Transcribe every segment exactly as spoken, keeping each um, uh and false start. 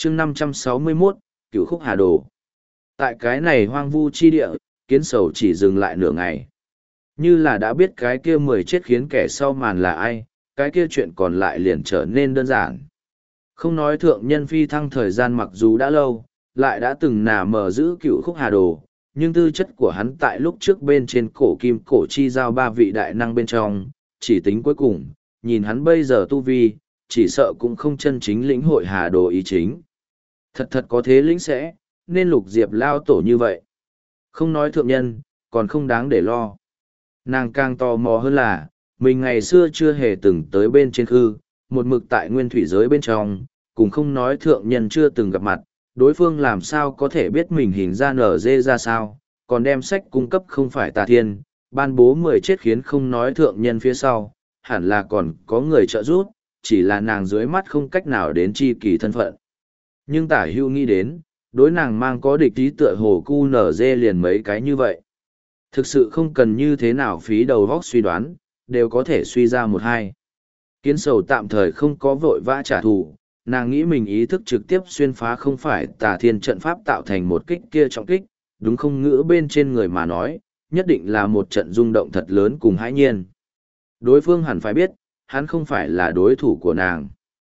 chương năm trăm sáu mươi mốt, Cửu Khúc Hà Đồ. Tại cái này hoang vu chi địa, kiến sầu chỉ dừng lại nửa ngày. Như là đã biết cái kia mười chết khiến kẻ sau màn là ai, cái kia chuyện còn lại liền trở nên đơn giản. Không nói thượng nhân phi thăng thời gian mặc dù đã lâu, lại đã từng nà mở giữ Cửu Khúc Hà Đồ, nhưng tư chất của hắn tại lúc trước bên trên cổ kim cổ chi giao ba vị đại năng bên trong, chỉ tính cuối cùng, nhìn hắn bây giờ tu vi, chỉ sợ cũng không chân chính lĩnh hội Hà Đồ ý chính. Thật thật có thế lĩnh sẽ, nên lục diệp lao tổ như vậy. Không nói thượng nhân, còn không đáng để lo. Nàng càng tò mò hơn là, mình ngày xưa chưa hề từng tới bên trên khư, một mực tại nguyên thủy giới bên trong, cùng không nói thượng nhân chưa từng gặp mặt, đối phương làm sao có thể biết mình hình ra nở dê ra sao, còn đem sách cung cấp không phải tà thiên, ban bố mười chết khiến không nói thượng nhân phía sau, hẳn là còn có người trợ giúp, chỉ là nàng dưới mắt không cách nào đến chi kỳ thân phận. Nhưng tả hưu nghĩ đến, đối nàng mang có địch ý tựa hồ cu nở dê liền mấy cái như vậy. Thực sự không cần như thế nào phí đầu vóc suy đoán, đều có thể suy ra một hai. Kiến sầu tạm thời không có vội vã trả thù, nàng nghĩ mình ý thức trực tiếp xuyên phá không phải tà thiên trận pháp tạo thành một kích kia trọng kích, đúng không ngữ bên trên người mà nói, nhất định là một trận rung động thật lớn cùng hãi nhiên. Đối phương hẳn phải biết, hắn không phải là đối thủ của nàng.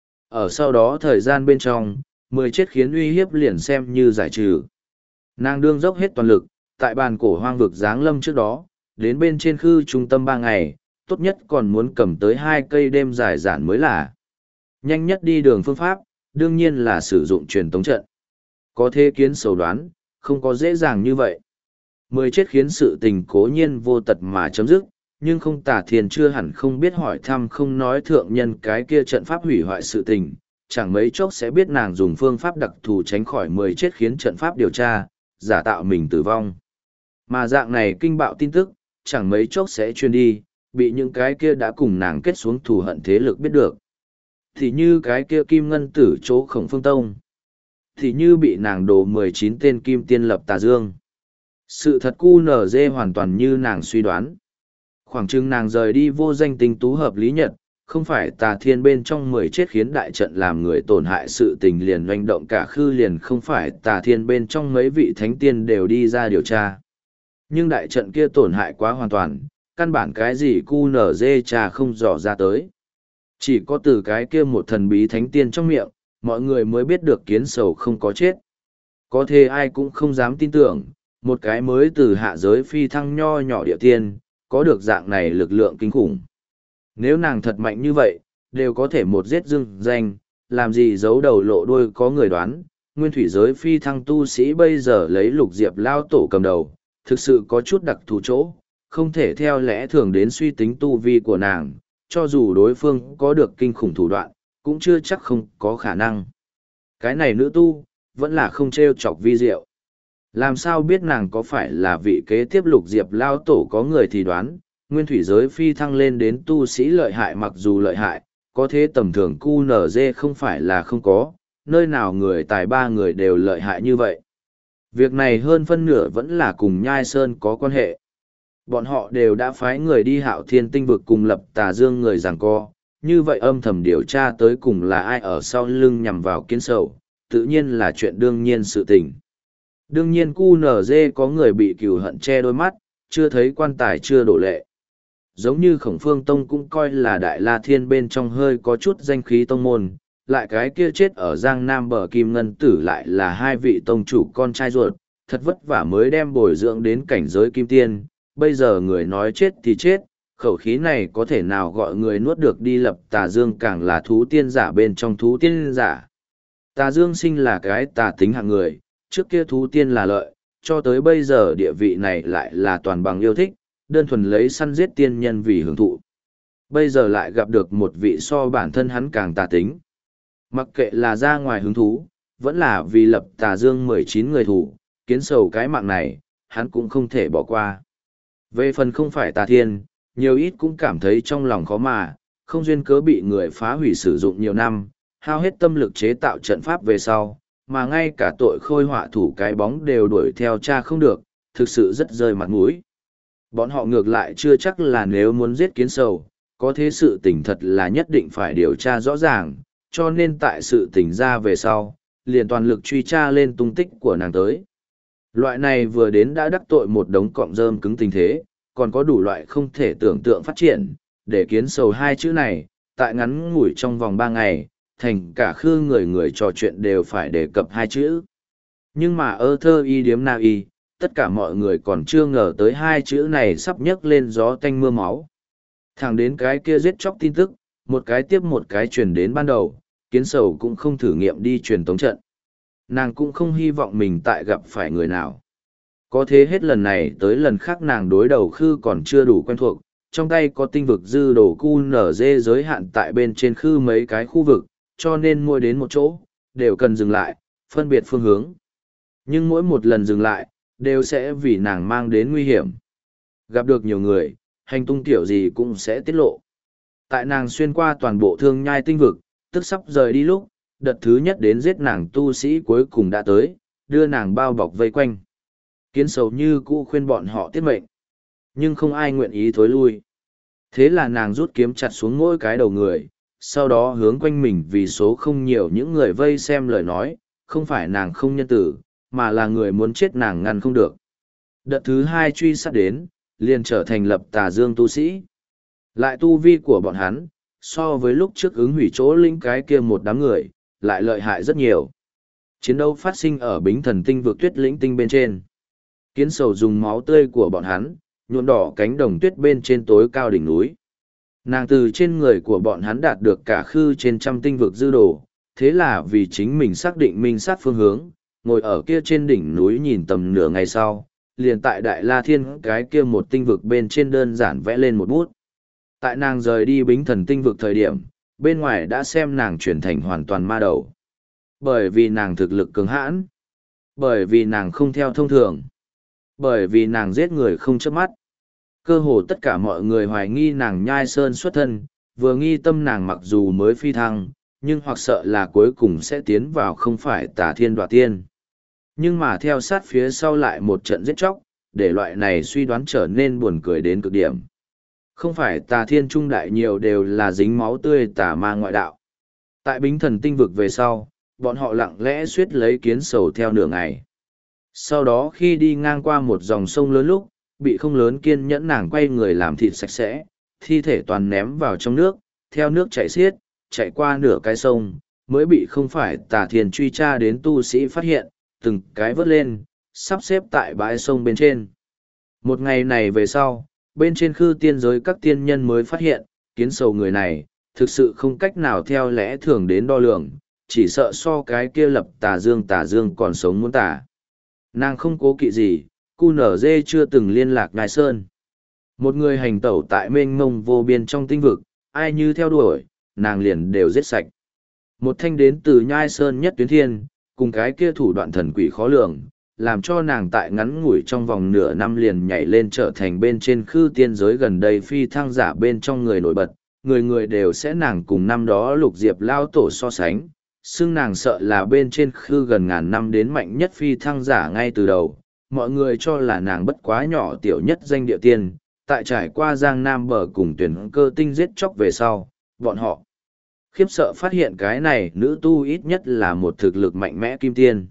Ở sau đó thời gian bên trong, mười chết khiến uy hiếp liền xem như giải trừ. Nàng đương dốc hết toàn lực, tại bàn cổ hoang vực giáng lâm trước đó, đến bên trên khư trung tâm ba ngày, tốt nhất còn muốn cầm tới hai cây đêm dài giản mới là. Nhanh nhất đi đường phương pháp, đương nhiên là sử dụng truyền tống trận. Có thế kiến sầu đoán, không có dễ dàng như vậy. Mười chết khiến sự tình cố nhiên vô tật mà chấm dứt, nhưng không tả thiền chưa hẳn không biết hỏi thăm không nói thượng nhân cái kia trận pháp hủy hoại sự tình, chẳng mấy chốc sẽ biết nàng dùng phương pháp đặc thù tránh khỏi mười chết khiến trận pháp điều tra, giả tạo mình tử vong. Mà dạng này kinh bạo tin tức, chẳng mấy chốc sẽ truyền đi, bị những cái kia đã cùng nàng kết xuống thù hận thế lực biết được. Thì như cái kia kim ngân tử chỗ khổng phương tông. Thì như bị nàng đổ mười chín tên kim tiên lập tà dương. Sự thật cu nở dê hoàn toàn như nàng suy đoán. Khoảng chừng nàng rời đi vô danh tinh tú hợp lý nhật, không phải tà thiên bên trong mười chết khiến đại trận làm người tổn hại sự tình liền doanh động cả khư liền không phải tà thiên bên trong mấy vị thánh tiên đều đi ra điều tra. Nhưng đại trận kia tổn hại quá hoàn toàn, căn bản cái gì cu nở dê trà không dò ra tới. Chỉ có từ cái kia một thần bí thánh tiên trong miệng, mọi người mới biết được kiến sầu không có chết. Có thể ai cũng không dám tin tưởng, một cái mới từ hạ giới phi thăng nho nhỏ địa tiên, có được dạng này lực lượng kinh khủng. Nếu nàng thật mạnh như vậy, đều có thể một giết dưng danh, làm gì giấu đầu lộ đuôi có người đoán, nguyên thủy giới phi thăng tu sĩ bây giờ lấy lục diệp lao tổ cầm đầu, thực sự có chút đặc thù chỗ, không thể theo lẽ thường đến suy tính tu vi của nàng, cho dù đối phương có được kinh khủng thủ đoạn, cũng chưa chắc không có khả năng. Cái này nữ tu, vẫn là không trêu chọc vi diệu. Làm sao biết nàng có phải là vị kế tiếp lục diệp lao tổ có người thì đoán, nguyên thủy giới phi thăng lên đến tu sĩ lợi hại mặc dù lợi hại, có thế tầm thường cu nở dê không phải là không có, nơi nào người tài ba người đều lợi hại như vậy. Việc này hơn phân nửa vẫn là cùng Nhai Sơn có quan hệ. Bọn họ đều đã phái người đi Hạo Thiên tinh vực cùng lập tà dương người giằng co, như vậy âm thầm điều tra tới cùng là ai ở sau lưng nhằm vào kiến sầu, tự nhiên là chuyện đương nhiên sự tình. Đương nhiên cu nở dê có người bị cừu hận che đôi mắt, chưa thấy quan tài chưa đổ lệ. Giống như Khổng Phương Tông cũng coi là Đại La Thiên bên trong hơi có chút danh khí tông môn, lại cái kia chết ở Giang Nam bờ Kim Ngân Tử lại là hai vị tông chủ con trai ruột, thật vất vả mới đem bồi dưỡng đến cảnh giới Kim Tiên, bây giờ người nói chết thì chết, khẩu khí này có thể nào gọi người nuốt được đi lập tà dương càng là thú tiên giả bên trong thú tiên giả. Tà dương sinh là cái tà tính hạng người, trước kia thú tiên là lợi, cho tới bây giờ địa vị này lại là toàn bằng yêu thích, đơn thuần lấy săn giết tiên nhân vì hưởng thụ. Bây giờ lại gặp được một vị so bản thân hắn càng tà tính. Mặc kệ là ra ngoài hứng thú, vẫn là vì lập tà dương mười chín người thủ, kiến sầu cái mạng này, hắn cũng không thể bỏ qua. Về phần không phải tà thiên, nhiều ít cũng cảm thấy trong lòng khó mà, không duyên cớ bị người phá hủy sử dụng nhiều năm, hao hết tâm lực chế tạo trận pháp về sau, mà ngay cả tội khôi họa thủ cái bóng đều đuổi theo cha không được, thực sự rất rơi mặt mũi. Bọn họ ngược lại chưa chắc là nếu muốn giết kiến sầu, có thế sự tình thật là nhất định phải điều tra rõ ràng, cho nên tại sự tình ra về sau, liền toàn lực truy tra lên tung tích của nàng tới. Loại này vừa đến đã đắc tội một đống cọng rơm cứng tình thế, còn có đủ loại không thể tưởng tượng phát triển, để kiến sầu hai chữ này, tại ngắn ngủi trong vòng ba ngày, thành cả khư người người trò chuyện đều phải đề cập hai chữ. Nhưng mà ơ thơ y điếm na y, tất cả mọi người còn chưa ngờ tới hai chữ này sắp nhấc lên gió tanh mưa máu. Thẳng đến cái kia giết chóc tin tức, một cái tiếp một cái truyền đến ban đầu, kiến sầu cũng không thử nghiệm đi truyền tống trận. Nàng cũng không hy vọng mình tại gặp phải người nào. Có thế hết lần này tới lần khác nàng đối đầu khư còn chưa đủ quen thuộc, trong tay có tinh vực dư đồ cu nở dê giới hạn tại bên trên khư mấy cái khu vực, cho nên mỗi đến một chỗ, đều cần dừng lại, phân biệt phương hướng. Nhưng mỗi một lần dừng lại, đều sẽ vì nàng mang đến nguy hiểm. Gặp được nhiều người, hành tung tiểu gì cũng sẽ tiết lộ. Tại nàng xuyên qua toàn bộ thương nhai tinh vực, tức sắp rời đi lúc, đợt thứ nhất đến giết nàng tu sĩ cuối cùng đã tới, đưa nàng bao bọc vây quanh. Kiến sầu như cũ khuyên bọn họ tiết mệnh. Nhưng không ai nguyện ý thối lui. Thế là nàng rút kiếm chặt xuống mỗi cái đầu người, sau đó hướng quanh mình vì số không nhiều những người vây xem lời nói, không phải nàng không nhân tử, mà là người muốn chết nàng ngăn không được. Đợt thứ hai truy sát đến, liền trở thành lập tà dương tu sĩ. Lại tu vi của bọn hắn, so với lúc trước ứng hủy chỗ linh cái kia một đám người, lại lợi hại rất nhiều. Chiến đấu phát sinh ở bính thần tinh vực tuyết lĩnh tinh bên trên. Kiến sầu dùng máu tươi của bọn hắn, nhuộm đỏ cánh đồng tuyết bên trên tối cao đỉnh núi. Nàng từ trên người của bọn hắn đạt được cả khư trên trăm tinh vực dư đồ, thế là vì chính mình xác định minh sát phương hướng, ngồi ở kia trên đỉnh núi nhìn tầm nửa ngày sau, liền tại Đại La Thiên cái kia một tinh vực bên trên đơn giản vẽ lên một bút. Tại nàng rời đi bính thần tinh vực thời điểm, bên ngoài đã xem nàng chuyển thành hoàn toàn ma đầu. Bởi vì nàng thực lực cứng hãn. Bởi vì nàng không theo thông thường. Bởi vì nàng giết người không chớp mắt. Cơ hồ tất cả mọi người hoài nghi nàng nhai sơn xuất thân, vừa nghi tâm nàng mặc dù mới phi thăng, nhưng hoặc sợ là cuối cùng sẽ tiến vào không phải tà thiên đoạt tiên. Nhưng mà theo sát phía sau lại một trận giết chóc, để loại này suy đoán trở nên buồn cười đến cực điểm. Không phải tà thiên trung đại nhiều đều là dính máu tươi tà ma ngoại đạo. Tại bính thần tinh vực về sau, bọn họ lặng lẽ suýt lấy kiến sầu theo nửa ngày. Sau đó khi đi ngang qua một dòng sông lớn lúc, bị không lớn kiên nhẫn nàng quay người làm thịt sạch sẽ, thi thể toàn ném vào trong nước, theo nước chảy xiết, chạy qua nửa cái sông, mới bị không phải tà thiên truy tra đến tu sĩ phát hiện, từng cái vớt lên, sắp xếp tại bãi sông bên trên. Một ngày này về sau, bên trên khư tiên giới các tiên nhân mới phát hiện, kiến sầu người này, thực sự không cách nào theo lẽ thường đến đo lường, chỉ sợ so cái kia lập tà dương tà dương còn sống muốn tà. Nàng không cố kỵ gì, cu nở dê chưa từng liên lạc Ngài Sơn. Một người hành tẩu tại mênh mông vô biên trong tinh vực, ai như theo đuổi, nàng liền đều giết sạch. Một thanh đến từ Nhai Sơn nhất tuyến thiên, cùng cái kia thủ đoạn thần quỷ khó lường, làm cho nàng tại ngắn ngủi trong vòng nửa năm liền nhảy lên trở thành bên trên khư tiên giới gần đây phi thăng giả bên trong người nổi bật, người người đều sẽ nàng cùng năm đó lục diệp lao tổ so sánh, xưng nàng sợ là bên trên khư gần ngàn năm đến mạnh nhất phi thăng giả ngay từ đầu, mọi người cho là nàng bất quá nhỏ tiểu nhất danh địa tiên, tại trải qua giang nam bờ cùng tuyển cơ tinh giết chóc về sau, bọn họ khiếp sợ phát hiện cái này nữ tu ít nhất là một thực lực mạnh mẽ kim tiên.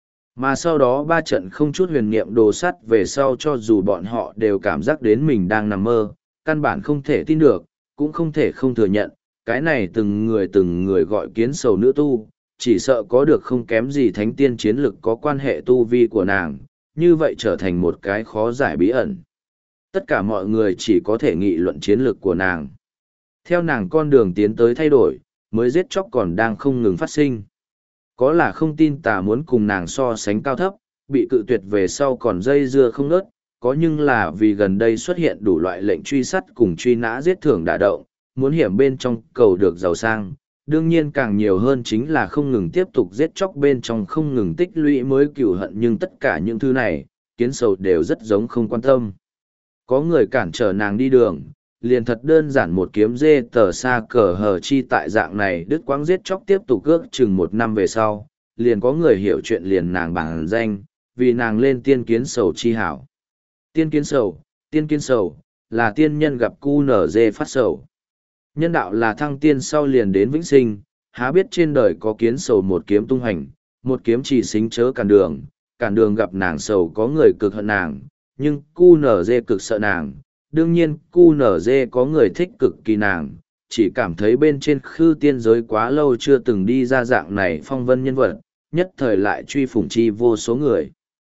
Mà sau đó ba trận không chút huyền niệm đồ sắt về sau cho dù bọn họ đều cảm giác đến mình đang nằm mơ, căn bản không thể tin được, cũng không thể không thừa nhận, cái này từng người từng người gọi kiến sầu nữ tu, chỉ sợ có được không kém gì thánh tiên chiến lực có quan hệ tu vi của nàng, như vậy trở thành một cái khó giải bí ẩn. Tất cả mọi người chỉ có thể nghị luận chiến lược của nàng. Theo nàng con đường tiến tới thay đổi, mới giết chóc còn đang không ngừng phát sinh. Có là không tin tà muốn cùng nàng so sánh cao thấp, bị cự tuyệt về sau còn dây dưa không nớt, có nhưng là vì gần đây xuất hiện đủ loại lệnh truy sát cùng truy nã giết thưởng đả động, muốn hiểm bên trong cầu được giàu sang. Đương nhiên càng nhiều hơn chính là không ngừng tiếp tục giết chóc bên trong không ngừng tích lũy mới cửu hận, nhưng tất cả những thứ này, kiến sầu đều rất giống không quan tâm. Có người cản trở nàng đi đường, liền thật đơn giản một kiếm dê tờ xa cờ hờ chi tại dạng này đứt quãng giết chóc tiếp tục ước chừng một năm về sau, liền có người hiểu chuyện liền nàng bằng danh, vì nàng lên tiên kiến sầu chi hảo. Tiên kiến sầu, tiên kiến sầu, là tiên nhân gặp cu nở dê phát sầu. Nhân đạo là thăng tiên sau liền đến vĩnh sinh, há biết trên đời có kiến sầu một kiếm tung hành, Một kiếm chỉ xính chớ cản đường, cản đường gặp nàng sầu có người cực hận nàng, nhưng cu nở dê cực sợ nàng. Đương nhiên cu nở dê có người thích cực kỳ nàng, chỉ cảm thấy bên trên khư tiên giới quá lâu chưa từng đi ra dạng này phong vân nhân vật, nhất thời lại truy phủng chi vô số người.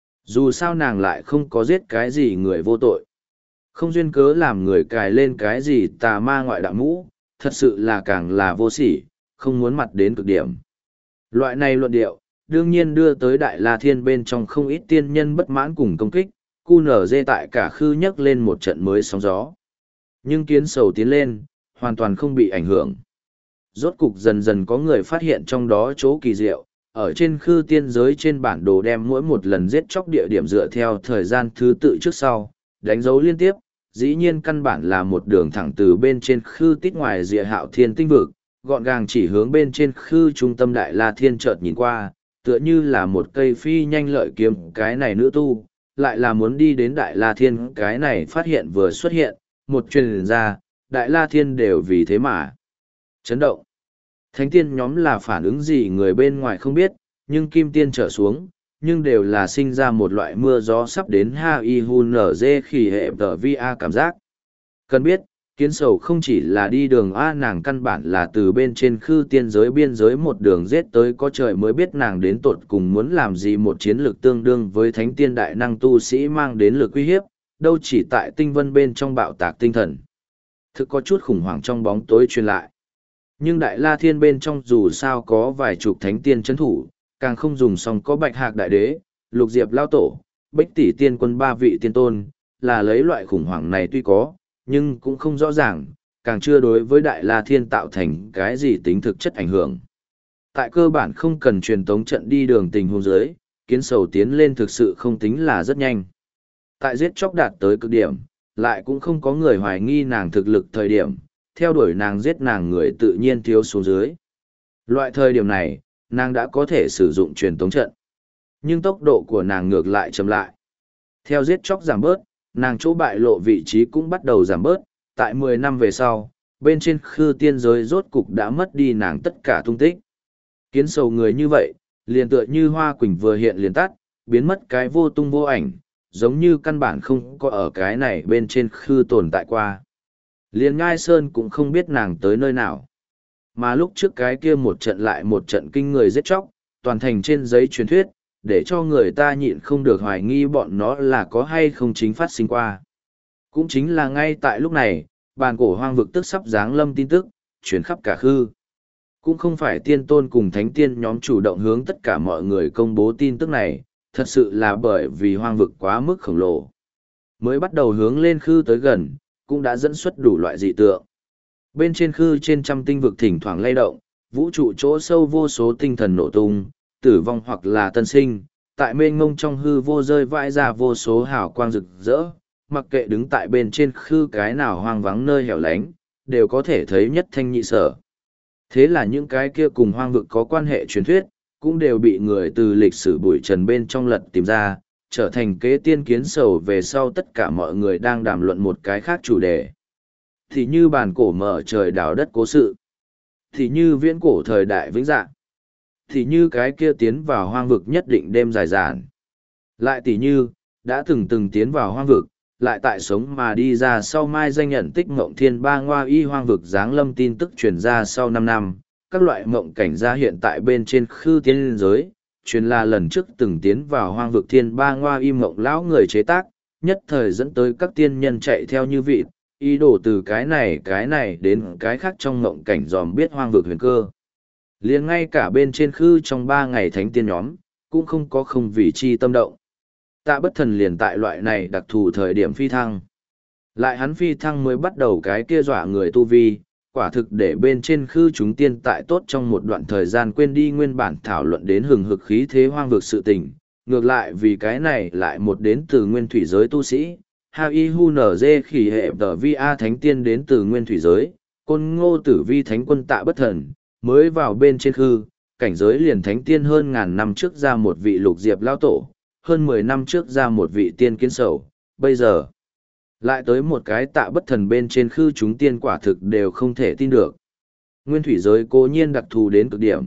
Dù sao nàng lại không có giết cái gì người vô tội. Không duyên cớ làm người cài lên cái gì tà ma ngoại đạo mũ, thật sự là càng là vô sỉ, không muốn mặt đến cực điểm. Loại này luận điệu, đương nhiên đưa tới Đại La Thiên bên trong không ít tiên nhân bất mãn cùng công kích, cu nở dê tại cả khư nhấc lên một trận mới sóng gió. Nhưng kiến sầu tiến lên, hoàn toàn không bị ảnh hưởng. Rốt cục dần dần có người phát hiện trong đó chỗ kỳ diệu, ở trên khư tiên giới trên bản đồ đem mỗi một lần giết chóc địa điểm dựa theo thời gian thứ tự trước sau, đánh dấu liên tiếp, dĩ nhiên căn bản là một đường thẳng từ bên trên khư tít ngoài rìa hạo thiên tinh vực, gọn gàng chỉ hướng bên trên khư trung tâm Đại La Thiên chợt nhìn qua, tựa như là một cây phi nhanh lợi kiếm cái này nữ tu, lại là muốn đi đến Đại La Thiên cái này phát hiện vừa xuất hiện, một truyền ra, Đại La Thiên đều vì thế mà chấn động. Thánh tiên nhóm là phản ứng gì người bên ngoài không biết, nhưng kim tiên trở xuống, nhưng đều là sinh ra một loại mưa gió sắp đến ha y hu nở dê khỉ hệ tờ vi a cảm giác. Cần biết, kiến sầu không chỉ là đi đường A, nàng căn bản là từ bên trên khư tiên giới biên giới một đường giết tới có trời mới biết nàng đến tột cùng muốn làm gì, một chiến lược tương đương với thánh tiên đại năng tu sĩ mang đến lực uy hiếp, đâu chỉ tại tinh vân bên trong bạo tạc tinh thần. Thực có chút khủng hoảng trong bóng tối truyền lại. Nhưng Đại La Thiên bên trong dù sao có vài chục thánh tiên chấn thủ, càng không dùng xong có Bạch Hạc Đại Đế, Lục Diệp Lao Tổ, Bách Tỷ Tiên Quân ba vị tiên tôn, là lấy loại khủng hoảng này tuy có, nhưng cũng không rõ ràng, càng chưa đối với Đại La Thiên tạo thành cái gì tính thực chất ảnh hưởng. Tại cơ bản không cần truyền tống trận đi đường tình huống dưới, kiến sầu tiến lên thực sự không tính là rất nhanh. Tại giết chóc đạt tới cực điểm, lại cũng không có người hoài nghi nàng thực lực thời điểm, theo đuổi nàng giết nàng người tự nhiên thiếu xuống dưới. Loại thời điểm này, nàng đã có thể sử dụng truyền tống trận. Nhưng tốc độ của nàng ngược lại chậm lại. Theo giết chóc giảm bớt, nàng chỗ bại lộ vị trí cũng bắt đầu giảm bớt. Tại mười năm về sau, bên trên khư tiên giới rốt cục đã mất đi nàng tất cả tung tích. Kiến sầu người như vậy, liền tựa như hoa quỳnh vừa hiện liền tắt, biến mất cái vô tung vô ảnh, giống như căn bản không có ở cái này bên trên khư tồn tại qua. Liền Ngai Sơn cũng không biết nàng tới nơi nào. Mà lúc trước cái kia một trận lại một trận kinh người giết chóc, toàn thành trên giấy truyền thuyết, để cho người ta nhịn không được hoài nghi bọn nó là có hay không chính phát sinh qua. Cũng chính là ngay tại lúc này, bàn cổ hoang vực tức sắp giáng lâm tin tức, truyền khắp cả khư. Cũng không phải tiên tôn cùng thánh tiên nhóm chủ động hướng tất cả mọi người công bố tin tức này, thật sự là bởi vì hoang vực quá mức khổng lồ. Mới bắt đầu hướng lên khư tới gần, cũng đã dẫn xuất đủ loại dị tượng. Bên trên khư trên trăm tinh vực thỉnh thoảng lay động, vũ trụ chỗ sâu vô số tinh thần nổ tung, tử vong hoặc là tân sinh, tại mênh ngông trong hư vô rơi vãi ra vô số hào quang rực rỡ, mặc kệ đứng tại bên trên khư cái nào hoang vắng nơi hẻo lánh, đều có thể thấy nhất thanh nhị sở. Thế là những cái kia cùng hoang vực có quan hệ truyền thuyết, cũng đều bị người từ lịch sử bụi trần bên trong lật tìm ra, trở thành kế tiên kiến sầu về sau tất cả mọi người đang đàm luận một cái khác chủ đề. Thì như bàn cổ mở trời đào đất cố sự, thì như viễn cổ thời đại vĩnh dạng, thì như cái kia tiến vào hoang vực nhất định đêm dài dàn. Lại tỉ như, đã từng từng tiến vào hoang vực, lại tại sống mà đi ra sau mai danh nhận tích mộng thiên ba ngoa y hoang vực giáng lâm tin tức truyền ra sau năm năm, các loại mộng cảnh ra hiện tại bên trên khư tiên liên giới, truyền là lần trước từng tiến vào hoang vực thiên ba ngoa y mộng lão người chế tác, nhất thời dẫn tới các tiên nhân chạy theo như vịt, ý đồ từ cái này cái này đến cái khác trong mộng cảnh dòm biết hoang vực huyền cơ. Liền ngay cả bên trên khư trong ba ngày thánh tiên nhóm, cũng không có không vì chi tâm động. Tạ bất thần liền tại loại này đặc thù thời điểm phi thăng. Lại hắn phi thăng mới bắt đầu cái kia dọa người tu vi, quả thực để bên trên khư chúng tiên tại tốt trong một đoạn thời gian quên đi nguyên bản thảo luận đến hừng hực khí thế hoang vực sự tình. Ngược lại vì cái này lại một đến từ nguyên thủy giới tu sĩ, ha y hu nở dê khỉ hệ tờ vi a thánh tiên đến từ nguyên thủy giới, côn ngô tử vi thánh quân tạ bất thần, mới vào bên trên khư, cảnh giới liền thánh tiên hơn ngàn năm trước ra một vị lục diệp lao tổ, hơn mười năm trước ra một vị tiên kiến sầu, bây giờ lại tới một cái tạ bất thần bên trên khư chúng tiên quả thực đều không thể tin được. Nguyên thủy giới cố nhiên đặc thù đến cực điểm,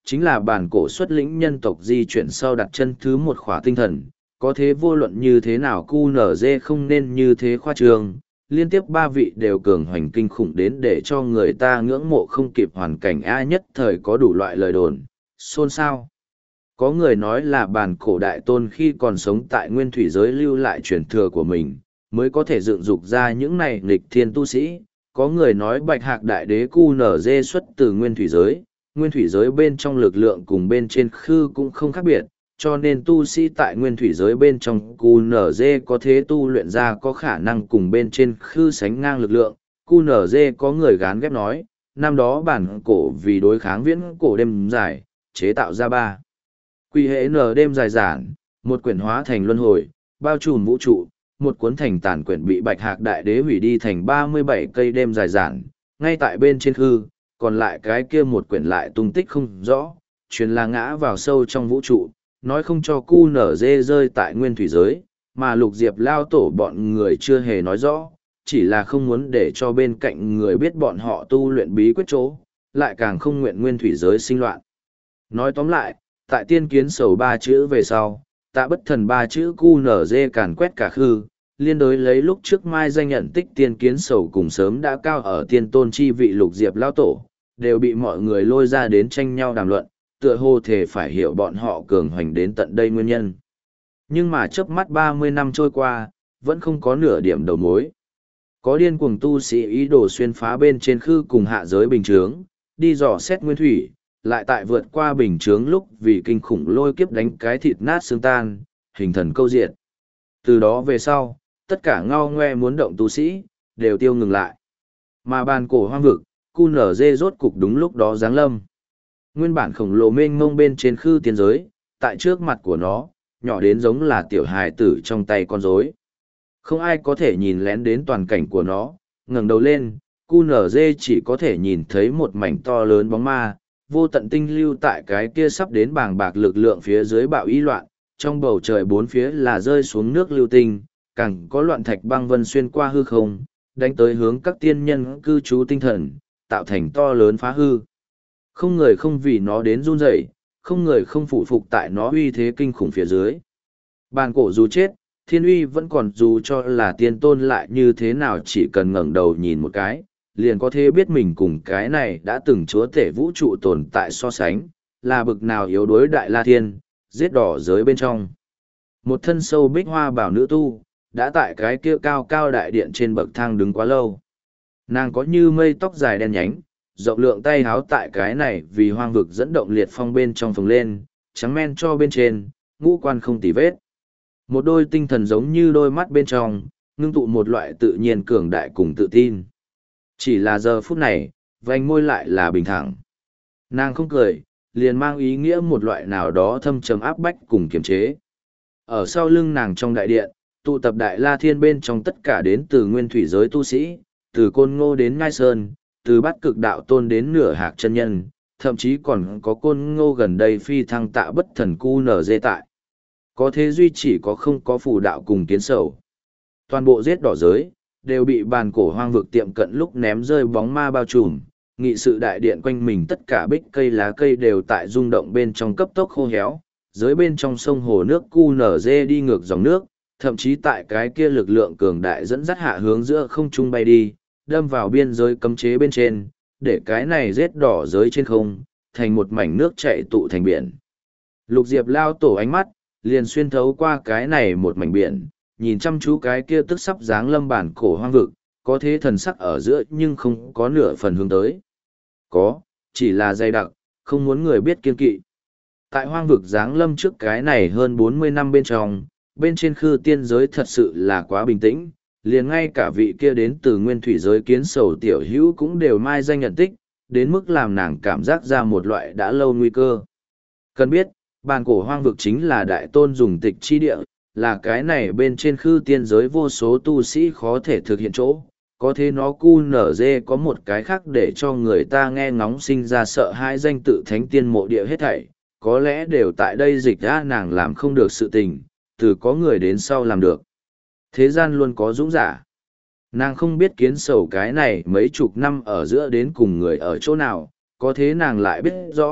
chính là bản cổ xuất lĩnh nhân tộc di chuyển sau đặt chân thứ một khỏa tinh thần, có thế vô luận như thế nào cu nở dê không nên như thế khoa trương, liên tiếp ba vị đều cường hoành kinh khủng đến để cho người ta ngưỡng mộ không kịp hoàn cảnh a nhất thời có đủ loại lời đồn, xôn xao. Có người nói là bản cổ đại tôn khi còn sống tại nguyên thủy giới lưu lại truyền thừa của mình, mới có thể dựng dục ra những này nghịch thiên tu sĩ. Có người nói bạch hạc đại đế cu nở dê xuất từ nguyên thủy giới, nguyên thủy giới bên trong lực lượng cùng bên trên khư cũng không khác biệt, cho nên tu sĩ tại nguyên thủy giới bên trong cu nở dê có thế tu luyện ra có khả năng cùng bên trên khư sánh ngang lực lượng. Cu nở dê có người gán ghép nói, năm đó bản cổ vì đối kháng viễn cổ đêm dài, chế tạo ra ba quy hệ nở đêm dài giản, một quyển hóa thành luân hồi, bao trùm vũ trụ, một cuốn thành tàn quyển bị bạch hạc đại đế hủy đi thành ba mươi bảy cây đêm dài giản, ngay tại bên trên khư, còn lại cái kia một quyển lại tung tích không rõ, truyền là ngã vào sâu trong vũ trụ, nói không cho cu nở dê rơi tại nguyên thủy giới, mà lục diệp lao tổ bọn người chưa hề nói rõ, chỉ là không muốn để cho bên cạnh người biết bọn họ tu luyện bí quyết chỗ, lại càng không nguyện nguyên thủy giới sinh loạn. Nói tóm lại, tại tiên kiến sầu ba chữ về sau, tạ bất thần ba chữ cu nở dê càn quét cả khư, liên đối lấy lúc trước mai danh nhận tích tiên kiến sầu cùng sớm đã cao ở tiên tôn chi vị lục diệp lao tổ, đều bị mọi người lôi ra đến tranh nhau đàm luận, tựa hồ thể phải hiểu bọn họ cường hoành đến tận đây nguyên nhân. Nhưng mà chớp mắt ba mươi năm trôi qua, vẫn không có nửa điểm đầu mối. Có điên cuồng tu sĩ ý đồ xuyên phá bên trên khư cùng hạ giới bình chướng, đi dò xét nguyên thủy, lại tại vượt qua bình chướng lúc vì kinh khủng lôi kiếp đánh cái thịt nát xương tan, hình thần câu diệt. Từ đó về sau, tất cả ngao ngoe muốn động tu sĩ, đều tiêu ngừng lại. Mà bàn cổ hoang vực, cu nở dê rốt cục đúng lúc đó giáng lâm. Nguyên bản khổng lồ mênh mông bên trên khư tiên giới, tại trước mặt của nó, nhỏ đến giống là tiểu hài tử trong tay con rối. Không ai có thể nhìn lén đến toàn cảnh của nó, ngẩng đầu lên, cu nở dê chỉ có thể nhìn thấy một mảnh to lớn bóng ma, vô tận tinh lưu tại cái kia sắp đến bàng bạc lực lượng phía dưới bạo ý loạn, trong bầu trời bốn phía là rơi xuống nước lưu tinh, càng có loạn thạch băng vân xuyên qua hư không, đánh tới hướng các tiên nhân cư trú tinh thần, tạo thành to lớn phá hư. Không người không vì nó đến run rẩy, không người không phụ phục tại nó uy thế kinh khủng phía dưới. Bàn cổ dù chết, thiên uy vẫn còn, dù cho là tiên tôn lại như thế nào chỉ cần ngẩng đầu nhìn một cái, liền có thể biết mình cùng cái này đã từng chúa tể vũ trụ tồn tại so sánh, là bực nào yếu đuối đại la thiên, giết đỏ giới bên trong. Một thân sâu bích hoa bảo nữ tu, đã tại cái kia cao cao đại điện trên bậc thang đứng quá lâu. Nàng có như mây tóc dài đen nhánh, rộng lượng tay háo tại cái này vì hoang vực dẫn động liệt phong bên trong phồng lên, trắng men cho bên trên, ngũ quan không tì vết. Một đôi tinh thần giống như đôi mắt bên trong, ngưng tụ một loại tự nhiên cường đại cùng tự tin. Chỉ là giờ phút này, vành môi lại là bình thẳng. Nàng không cười, liền mang ý nghĩa một loại nào đó thâm trầm áp bách cùng kiềm chế. Ở sau lưng nàng trong đại điện, tụ tập đại la thiên bên trong tất cả đến từ nguyên thủy giới tu sĩ, từ côn ngô đến ngai sơn, từ bát cực đạo tôn đến nửa hạc chân nhân, thậm chí còn có côn ngô gần đây phi thăng tạ bất thần cu nở dê tại. Có thế duy chỉ có không có phù đạo cùng kiến sầu. Toàn bộ giết đỏ giới, đều bị bàn cổ hoang vực tiệm cận lúc ném rơi bóng ma bao trùm, nghị sự đại điện quanh mình tất cả bích cây lá cây đều tại rung động bên trong cấp tốc khô héo, dưới bên trong sông hồ nước cu nở dê đi ngược dòng nước, thậm chí tại cái kia lực lượng cường đại dẫn dắt hạ hướng giữa không trung bay đi, đâm vào biên giới cấm chế bên trên, để cái này rết đỏ giới trên không, thành một mảnh nước chạy tụ thành biển. Lục Diệp lao tổ ánh mắt, liền xuyên thấu qua cái này một mảnh biển, nhìn chăm chú cái kia tức sắp dáng lâm bản cổ hoang vực, có thế thần sắc ở giữa nhưng không có nửa phần hướng tới. Có, chỉ là dày đặc, không muốn người biết kiên kỵ. Tại hoang vực dáng lâm trước cái này hơn bốn mươi năm bên trong, bên trên khư tiên giới thật sự là quá bình tĩnh, liền ngay cả vị kia đến từ nguyên thủy giới kiến sầu tiểu hữu cũng đều mai danh nhận tích, đến mức làm nàng cảm giác ra một loại đã lâu nguy cơ. Cần biết, bàn cổ hoang vực chính là đại tôn dùng tịch chi địa, là cái này bên trên khư tiên giới vô số tu sĩ khó thể thực hiện chỗ, có thế nó cu nở dê có một cái khác để cho người ta nghe ngóng sinh ra sợ hãi danh tự thánh tiên mộ địa hết thảy, có lẽ đều tại đây dịch ra nàng làm không được sự tình, từ có người đến sau làm được. Thế gian luôn có dũng giả. Nàng không biết kiến sầu cái này mấy chục năm ở giữa đến cùng người ở chỗ nào, có thế nàng lại biết rõ,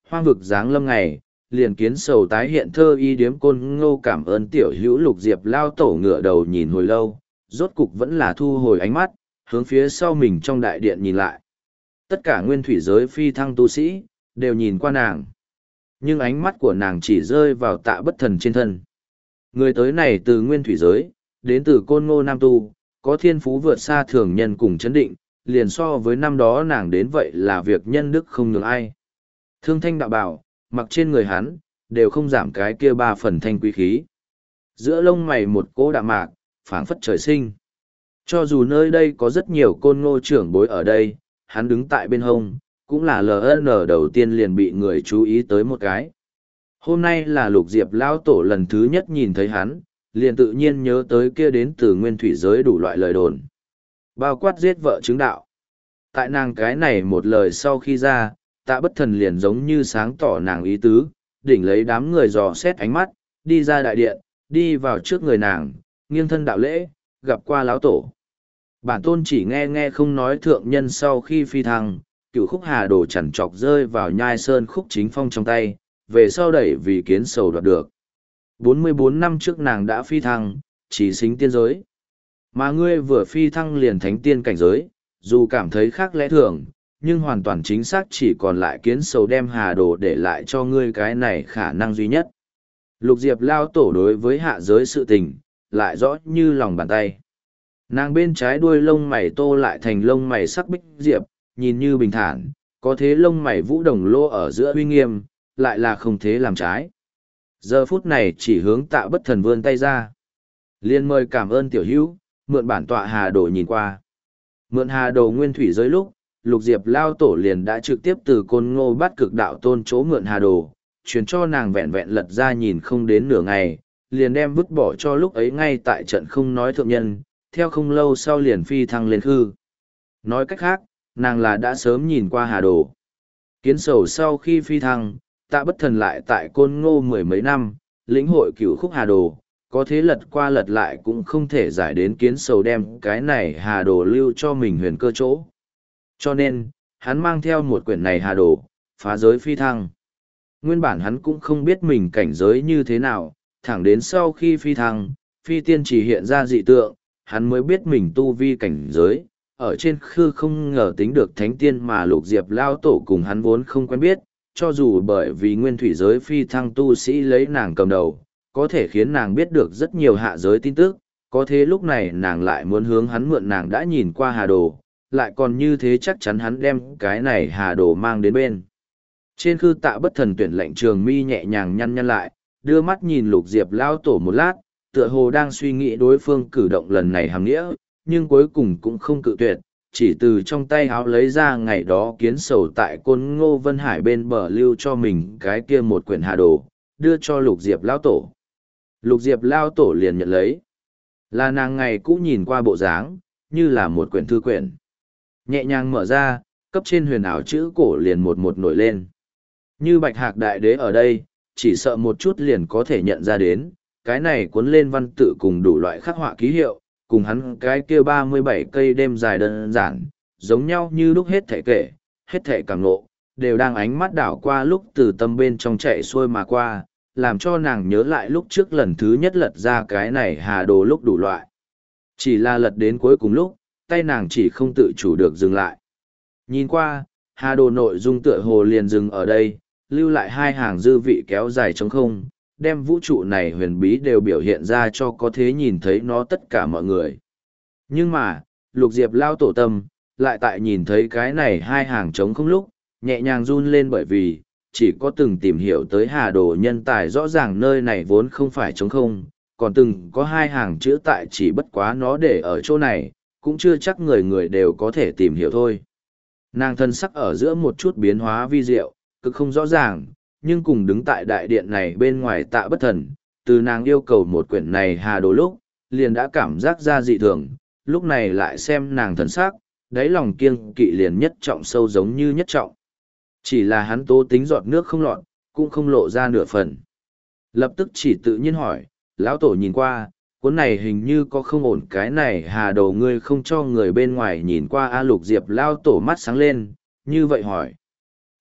hoang vực giáng lâm ngày, liền kiến sầu tái hiện thơ y điếm côn ngô cảm ơn tiểu hữu Lục Diệp lao tổ ngựa đầu nhìn hồi lâu, rốt cục vẫn là thu hồi ánh mắt, hướng phía sau mình trong đại điện nhìn lại. Tất cả nguyên thủy giới phi thăng tu sĩ, đều nhìn qua nàng. Nhưng ánh mắt của nàng chỉ rơi vào Tạ Bất Thần trên thân. Người tới này từ nguyên thủy giới, đến từ côn ngô nam tu, có thiên phú vượt xa thường nhân cùng chấn định, liền so với năm đó nàng đến vậy là việc nhân đức không nhường ai. Thương thanh đạo bảo, mặc trên người hắn, đều không giảm cái kia ba phần thanh quý khí. Giữa lông mày một cỗ đạm mạc, phảng phất trời sinh. Cho dù nơi đây có rất nhiều côn ngô trưởng bối ở đây, hắn đứng tại bên hông, cũng là lờ ân lờ đầu tiên liền bị người chú ý tới một cái. Hôm nay là Lục Diệp Lao Tổ lần thứ nhất nhìn thấy hắn, liền tự nhiên nhớ tới kia đến từ nguyên thủy giới đủ loại lời đồn. Bao quát giết vợ chứng đạo. Tại nàng cái này một lời sau khi ra, Tạ Bất Thần liền giống như sáng tỏ nàng ý tứ, đỉnh lấy đám người dò xét ánh mắt, đi ra đại điện, đi vào trước người nàng, nghiêng thân đạo lễ, gặp qua lão tổ. Bản tôn chỉ nghe nghe không nói thượng nhân sau khi phi thăng, cựu khúc hà đồ chằn trọc rơi vào nhai sơn khúc chính phong trong tay, về sau đẩy vì kiến sầu đoạt được. bốn mươi bốn năm trước nàng đã phi thăng, chỉ xính tiên giới. Mà ngươi vừa phi thăng liền thánh tiên cảnh giới, dù cảm thấy khác lẽ thường, nhưng hoàn toàn chính xác chỉ còn lại kiến sầu đem hà đồ để lại cho ngươi cái này khả năng duy nhất. Lục Diệp lao tổ đối với hạ giới sự tình, lại rõ như lòng bàn tay. Nàng bên trái đuôi lông mày tô lại thành lông mày sắc bích diệp, nhìn như bình thản, có thế lông mày vũ đồng lô ở giữa uy nghiêm, lại là không thế làm trái. Giờ phút này chỉ hướng Tạ Bất Thần vươn tay ra. Liên mời cảm ơn tiểu hữu, mượn bản tọa hà đồ nhìn qua. Mượn hà đồ nguyên thủy giới lúc, Lục Diệp lao tổ liền đã trực tiếp từ côn ngô bắt cực đạo tôn chỗ mượn hà đồ, truyền cho nàng vẹn vẹn lật ra nhìn không đến nửa ngày, liền đem vứt bỏ cho lúc ấy ngay tại trận không nói thượng nhân, theo không lâu sau liền phi thăng lên khư. Nói cách khác, nàng là đã sớm nhìn qua hà đồ. Kiến sầu sau khi phi thăng, Tạ Bất Thần lại tại côn ngô mười mấy năm, lĩnh hội cửu khúc hà đồ, có thế lật qua lật lại cũng không thể giải đến kiến sầu đem cái này hà đồ lưu cho mình huyền cơ chỗ. Cho nên, hắn mang theo một quyển này hà đồ, phá giới phi thăng. Nguyên bản hắn cũng không biết mình cảnh giới như thế nào, thẳng đến sau khi phi thăng, phi tiên chỉ hiện ra dị tượng, hắn mới biết mình tu vi cảnh giới, ở trên khư không ngờ tính được thánh tiên mà Lục Diệp lao tổ cùng hắn vốn không quen biết, cho dù bởi vì nguyên thủy giới phi thăng tu sĩ lấy nàng cầm đầu, có thể khiến nàng biết được rất nhiều hạ giới tin tức, có thế lúc này nàng lại muốn hướng hắn mượn nàng đã nhìn qua hà đồ, lại còn như thế chắc chắn hắn đem cái này hà đồ mang đến bên. Trên khư Tạ Bất Thần tuyển lệnh trường mi nhẹ nhàng nhăn nhăn lại, đưa mắt nhìn Lục Diệp lao tổ một lát, tựa hồ đang suy nghĩ đối phương cử động lần này hàm nghĩa, nhưng cuối cùng cũng không cự tuyệt, chỉ từ trong tay háo lấy ra ngày đó kiến sầu tại côn ngô Vân Hải bên bờ lưu cho mình cái kia một quyển hà đồ, đưa cho Lục Diệp lao tổ. Lục Diệp lao tổ liền nhận lấy. Là nàng ngày cũ nhìn qua bộ dáng, như là một quyển thư quyển. Nhẹ nhàng mở ra, cấp trên huyền ảo chữ cổ liền một một nổi lên. Như bạch hạc đại đế ở đây, chỉ sợ một chút liền có thể nhận ra đến, cái này cuốn lên văn tự cùng đủ loại khắc họa ký hiệu, cùng hắn cái kia ba mươi bảy cây đêm dài đơn giản, giống nhau như lúc hết thể kể, hết thể càng ngộ, đều đang ánh mắt đảo qua lúc từ tâm bên trong chạy xuôi mà qua, làm cho nàng nhớ lại lúc trước lần thứ nhất lật ra cái này hà đồ lúc đủ loại. Chỉ là lật đến cuối cùng lúc, tay nàng chỉ không tự chủ được dừng lại. Nhìn qua, hà đồ nội dung tựa hồ liền dừng ở đây, lưu lại hai hàng dư vị kéo dài trống không, đem vũ trụ này huyền bí đều biểu hiện ra cho có thế nhìn thấy nó tất cả mọi người. Nhưng mà, Lục Diệp lao tổ tâm, lại tại nhìn thấy cái này hai hàng trống không lúc, nhẹ nhàng run lên bởi vì, chỉ có từng tìm hiểu tới hà đồ nhân tài rõ ràng nơi này vốn không phải trống không, còn từng có hai hàng chữ tại chỉ bất quá nó để ở chỗ này, cũng chưa chắc người người đều có thể tìm hiểu thôi. Nàng thân sắc ở giữa một chút biến hóa vi diệu, cực không rõ ràng, nhưng cùng đứng tại đại điện này bên ngoài Tạ Bất Thần, từ nàng yêu cầu một quyển này hà đồ lúc, liền đã cảm giác ra dị thường, lúc này lại xem nàng thần sắc, đáy lòng kiêng kỵ liền nhất trọng sâu giống như nhất trọng. Chỉ là hắn tố tính giọt nước không lọt, cũng không lộ ra nửa phần. Lập tức chỉ tự nhiên hỏi, lão tổ nhìn qua, cuốn này hình như có không ổn, cái này hà đồ ngươi không cho người bên ngoài nhìn qua. A Lục Diệp lao tổ mắt sáng lên, như vậy hỏi.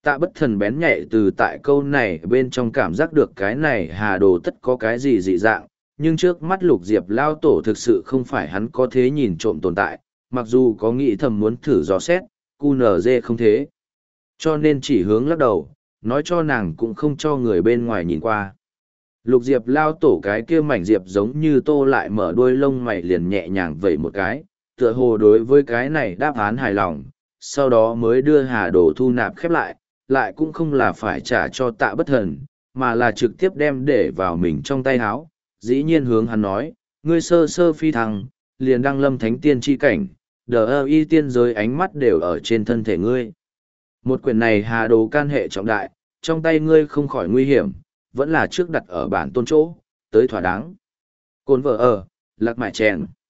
Tạ bất thần bén nhạy từ tại câu này bên trong cảm giác được cái này hà đồ tất có cái gì dị dạng, nhưng trước mắt lục diệp lao tổ thực sự không phải hắn có thế nhìn trộm tồn tại, mặc dù có nghĩ thầm muốn thử dò xét, cu nờ dê không thế. Cho nên chỉ hướng lắc đầu, nói cho nàng cũng không cho người bên ngoài nhìn qua. Lục diệp lao tổ cái kia mảnh diệp giống như tô lại mở đuôi lông mày liền nhẹ nhàng vẩy một cái, tựa hồ đối với cái này đáp án hài lòng, sau đó mới đưa hà đồ thu nạp khép lại, lại cũng không là phải trả cho tạ bất thần, mà là trực tiếp đem để vào mình trong tay háo, dĩ nhiên hướng hắn nói, ngươi sơ sơ phi thăng, liền đăng lâm thánh tiên chi cảnh, đờ ơ y tiên giới ánh mắt đều ở trên thân thể ngươi. Một quyển này hà đồ can hệ trọng đại, trong tay ngươi không khỏi nguy hiểm, vẫn là trước đặt ở bản tôn chỗ, tới thỏa đáng. Cồn vợ ở, lạc mại chèn.